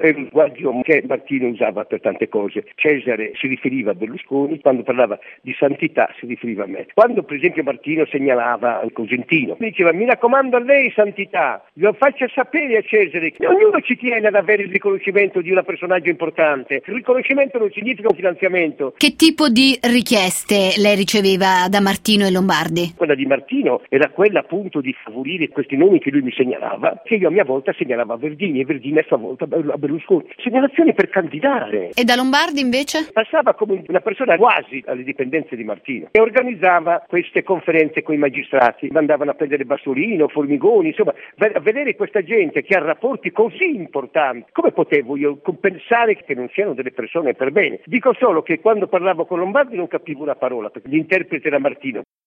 è un linguaggio che Martino usava per tante cose. Cesare si riferiva a Berlusconi, quando parlava di santità si riferiva a me. Quando per esempio Martino segnalava il Cosentino, mi diceva: mi raccomando a lei santità, lo faccia sapere a Cesare che ognuno ci tiene ad avere il riconoscimento di un personaggio importante. Il riconoscimento non significa un finanziamento. Che tipo di richieste lei riceveva da Martino e Lombardi? Quella di Martino era quella appunto di favorire questi nomi che lui mi segnalava, che io a mia volta segnalava a Verdini e Verdini a sua volta a Berlusconi. Segnalazioni per candidare. E da Lombardi invece? Passava come una persona quasi alle dipendenze di Martino e organizzava queste conferenze con i magistrati, mandavano a prendere Bassolino, Formigoni, insomma, a vedere questa gente che ha rapporti così importanti. Come potevo io compensare che non siano delle persone per bene? Dico solo che quando parlavo con Lombardi non capivo una parola, perché l'interprete era Martino.